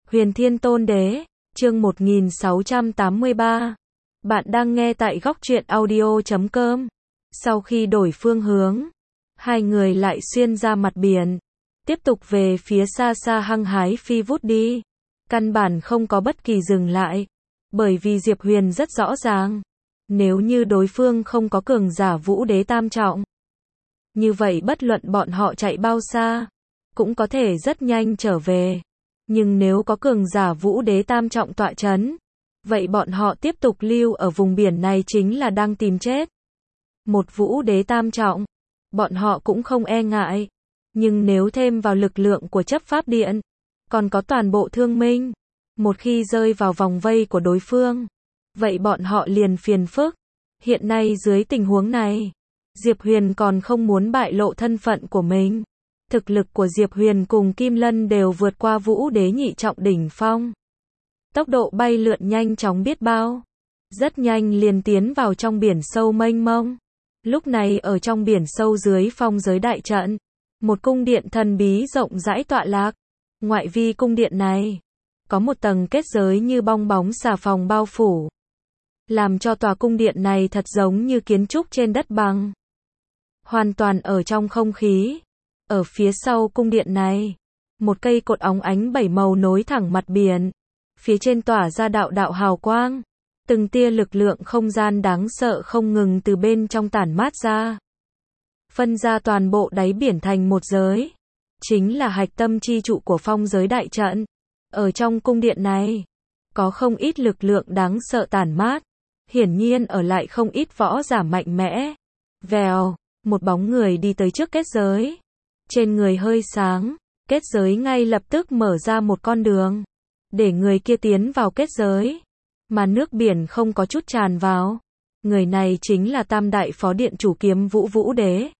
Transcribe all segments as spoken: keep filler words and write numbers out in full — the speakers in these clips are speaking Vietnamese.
Huyền Thiên Tôn Đế, chương một nghìn sáu trăm tám mươi ba. Bạn đang nghe tại góc truyện audio chấm com. Sau khi đổi phương hướng, hai người lại xuyên ra mặt biển, tiếp tục về phía xa xa hăng hái phi vút đi. Căn bản không có bất kỳ dừng lại, bởi vì Diệp Huyền rất rõ ràng, nếu như đối phương không có cường giả vũ đế tam trọng, như vậy bất luận bọn họ chạy bao xa, cũng có thể rất nhanh trở về. Nhưng nếu có cường giả vũ đế tam trọng tọa chấn, vậy bọn họ tiếp tục lưu ở vùng biển này chính là đang tìm chết. Một vũ đế tam trọng, bọn họ cũng không e ngại. Nhưng nếu thêm vào lực lượng của chấp pháp điện, còn có toàn bộ thương minh, một khi rơi vào vòng vây của đối phương, vậy bọn họ liền phiền phức. Hiện nay dưới tình huống này, Diệp Huyền còn không muốn bại lộ thân phận của mình. Thực lực của Diệp Huyền cùng Kim Lân đều vượt qua vũ đế nhị trọng đỉnh phong. Tốc độ bay lượn nhanh chóng biết bao. Rất nhanh liền tiến vào trong biển sâu mênh mông. Lúc này ở trong biển sâu dưới phong giới đại trận, một cung điện thần bí rộng rãi tọa lạc. Ngoại vi cung điện này, có một tầng kết giới như bong bóng xà phòng bao phủ, làm cho tòa cung điện này thật giống như kiến trúc trên đất bằng, hoàn toàn ở trong không khí. Ở phía sau cung điện này, một cây cột óng ánh bảy màu nối thẳng mặt biển, phía trên tỏa ra đạo đạo hào quang, từng tia lực lượng không gian đáng sợ không ngừng từ bên trong tản mát ra, phân ra toàn bộ đáy biển thành một giới, chính là hạch tâm chi trụ của phong giới đại trận. Ở trong cung điện này, có không ít lực lượng đáng sợ tản mát, hiển nhiên ở lại không ít võ giả mạnh mẽ. Vèo, một bóng người đi tới trước kết giới. Trên người hơi sáng, kết giới ngay lập tức mở ra một con đường, để người kia tiến vào kết giới, mà nước biển không có chút tràn vào. Người này chính là Tam Đại Phó Điện Chủ Kiếm Vũ Vũ Đế.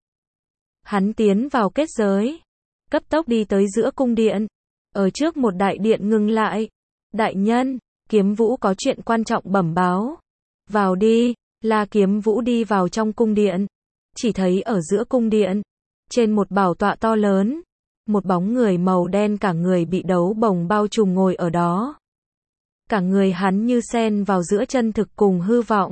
Hắn tiến vào kết giới, cấp tốc đi tới giữa cung điện, ở trước một đại điện ngừng lại. Đại nhân, Kiếm Vũ có chuyện quan trọng bẩm báo. Vào đi. La Kiếm Vũ đi vào trong cung điện, chỉ thấy ở giữa cung điện, trên một bảo tọa to lớn, một bóng người màu đen cả người bị đấu bồng bao trùm ngồi ở đó. Cả người hắn như xen vào giữa chân thực cùng hư vọng,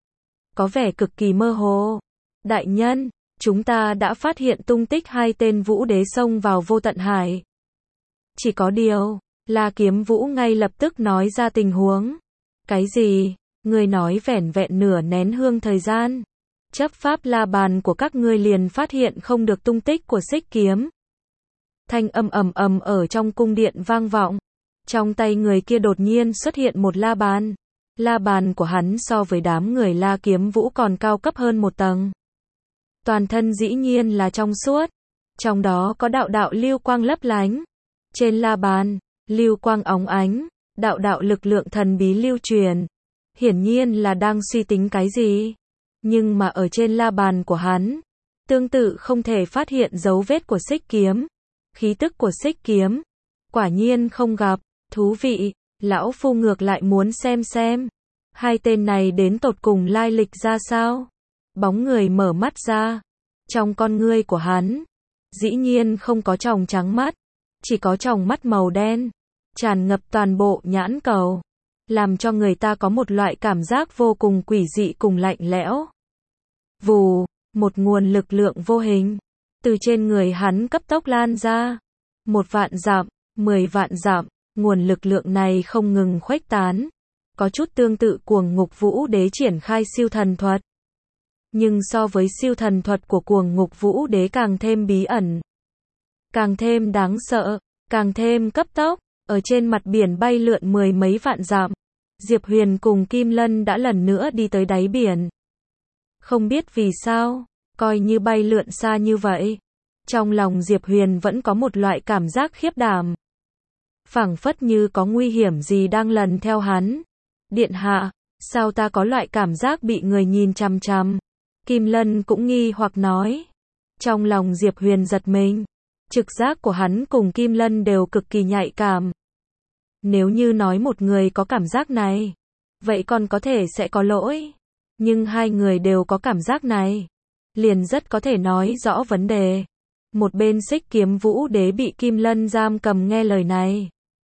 có vẻ cực kỳ mơ hồ. Đại nhân, chúng ta đã phát hiện tung tích hai tên vũ đế xông vào vô tận hải. Chỉ có điều, La Kiếm Vũ ngay lập tức nói ra tình huống. Cái gì? Ngươi nói vẻn vẹn nửa nén hương thời gian, chấp pháp la bàn của các ngươi liền phát hiện không được tung tích của xích kiếm. Thanh âm ầm ầm ở trong cung điện vang vọng. Trong tay người kia đột nhiên xuất hiện một la bàn. La bàn của hắn so với đám người La Kiếm Vũ còn cao cấp hơn một tầng. Toàn thân dĩ nhiên là trong suốt, trong đó có đạo đạo lưu quang lấp lánh. Trên la bàn, lưu quang óng ánh, đạo đạo lực lượng thần bí lưu truyền. Hiển nhiên là đang suy tính cái gì. Nhưng mà ở trên la bàn của hắn, tương tự không thể phát hiện dấu vết của xích kiếm. Khí tức của xích kiếm, quả nhiên không gặp. Thú vị, lão phu ngược lại muốn xem xem, hai tên này đến tột cùng lai lịch ra sao. Bóng người mở mắt ra, trong con ngươi của hắn, dĩ nhiên không có tròng trắng mắt, chỉ có tròng mắt màu đen, tràn ngập toàn bộ nhãn cầu, làm cho người ta có một loại cảm giác vô cùng quỷ dị cùng lạnh lẽo. Vù, một nguồn lực lượng vô hình, từ trên người hắn cấp tốc lan ra. Một vạn dặm, mười vạn dặm, nguồn lực lượng này không ngừng khuếch tán. Có chút tương tự Cuồng Ngục Vũ Đế triển khai siêu thần thuật. Nhưng so với siêu thần thuật của Cuồng Ngục Vũ Đế càng thêm bí ẩn, càng thêm đáng sợ, càng thêm cấp tốc. Ở trên mặt biển bay lượn mười mấy vạn dặm, Diệp Huyền cùng Kim Lân đã lần nữa đi tới đáy biển. Không biết vì sao, coi như bay lượn xa như vậy, trong lòng Diệp Huyền vẫn có một loại cảm giác khiếp đảm. Phảng phất như có nguy hiểm gì đang lần theo hắn. Điện hạ, sao ta có loại cảm giác bị người nhìn chằm chằm? Kim Lân cũng nghi hoặc nói. Trong lòng Diệp Huyền giật mình. Trực giác của hắn cùng Kim Lân đều cực kỳ nhạy cảm. Nếu như nói một người có cảm giác này, vậy còn có thể sẽ có lỗi. Nhưng hai người đều có cảm giác này, liền rất có thể nói rõ vấn đề. Một bên xích kiếm vũ đế bị Kim Lân giam cầm nghe lời này,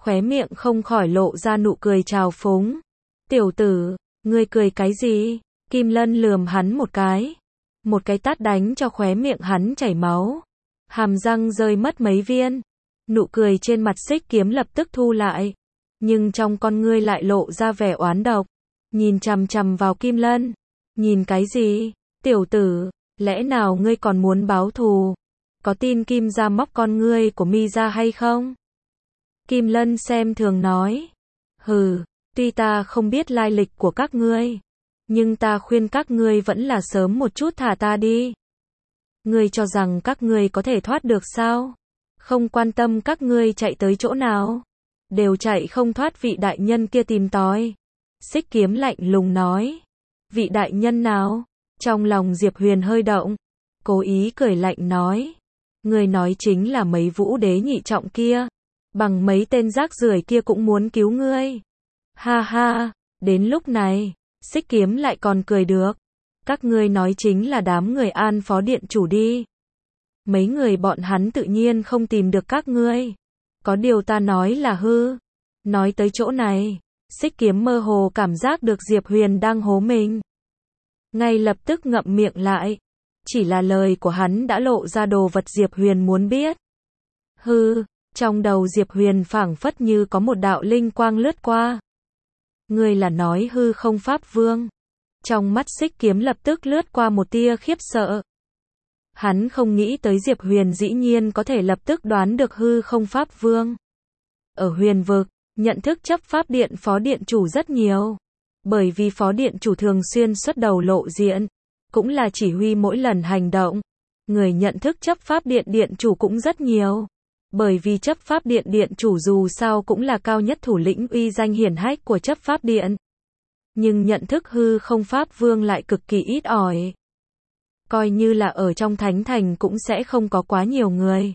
khóe miệng không khỏi lộ ra nụ cười trào phúng. Tiểu tử, ngươi cười cái gì? Kim Lân lườm hắn một cái. Một cái tát đánh cho khóe miệng hắn chảy máu. Hàm răng rơi mất mấy viên. Nụ cười trên mặt Xích Kiếm lập tức thu lại. Nhưng trong con ngươi lại lộ ra vẻ oán độc. Nhìn chằm chằm vào Kim Lân. Nhìn cái gì? Tiểu tử, lẽ nào ngươi còn muốn báo thù? Có tin Kim gia móc con ngươi của mi ra hay không? Kim Lân xem thường nói. Hừ, tuy ta không biết lai lịch của các ngươi, nhưng ta khuyên các ngươi vẫn là sớm một chút thả ta đi. Ngươi cho rằng các ngươi có thể thoát được sao? Không quan tâm các ngươi chạy tới chỗ nào, đều chạy không thoát vị đại nhân kia tìm tòi. Xích Kiếm lạnh lùng nói. Vị đại nhân nào? Trong lòng Diệp Huyền hơi động, cố ý cười lạnh nói. Ngươi nói chính là mấy vũ đế nhị trọng kia, bằng mấy tên rác rưởi kia cũng muốn cứu ngươi. Ha ha, đến lúc này, Xích Kiếm lại còn cười được. Các ngươi nói chính là đám người An Phó Điện Chủ đi. Mấy người bọn hắn tự nhiên không tìm được các ngươi. Có điều ta nói là hư. Nói tới chỗ này, Xích Kiếm mơ hồ cảm giác được Diệp Huyền đang hố mình. Ngay lập tức ngậm miệng lại. Chỉ là lời của hắn đã lộ ra đồ vật Diệp Huyền muốn biết. Hư, trong đầu Diệp Huyền phảng phất như có một đạo linh quang lướt qua. Ngươi là nói hư không pháp vương? Trong mắt Xích Kiếm lập tức lướt qua một tia khiếp sợ. Hắn không nghĩ tới Diệp Huyền dĩ nhiên có thể lập tức đoán được hư không pháp vương. Ở huyền vực, nhận thức chấp pháp điện phó điện chủ rất nhiều. Bởi vì phó điện chủ thường xuyên xuất đầu lộ diện, cũng là chỉ huy mỗi lần hành động. Người nhận thức chấp pháp điện điện chủ cũng rất nhiều. Bởi vì chấp pháp điện điện chủ dù sao cũng là cao nhất thủ lĩnh uy danh hiển hách của chấp pháp điện. Nhưng nhận thức hư không pháp vương lại cực kỳ ít ỏi. Coi như là ở trong thánh thành cũng sẽ không có quá nhiều người.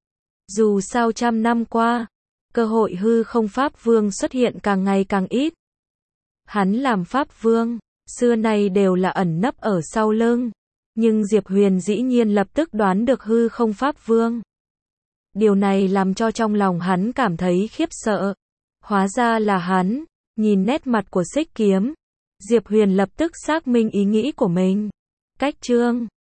Dù sao trăm năm qua, cơ hội hư không pháp vương xuất hiện càng ngày càng ít. Hắn làm pháp vương, xưa nay đều là ẩn nấp ở sau lưng. Nhưng Diệp Huyền dĩ nhiên lập tức đoán được hư không pháp vương. Điều này làm cho trong lòng hắn cảm thấy khiếp sợ. Hóa ra là hắn. Nhìn nét mặt của Xích Kiếm, Diệp Huyền lập tức xác minh ý nghĩ của mình. Cách chương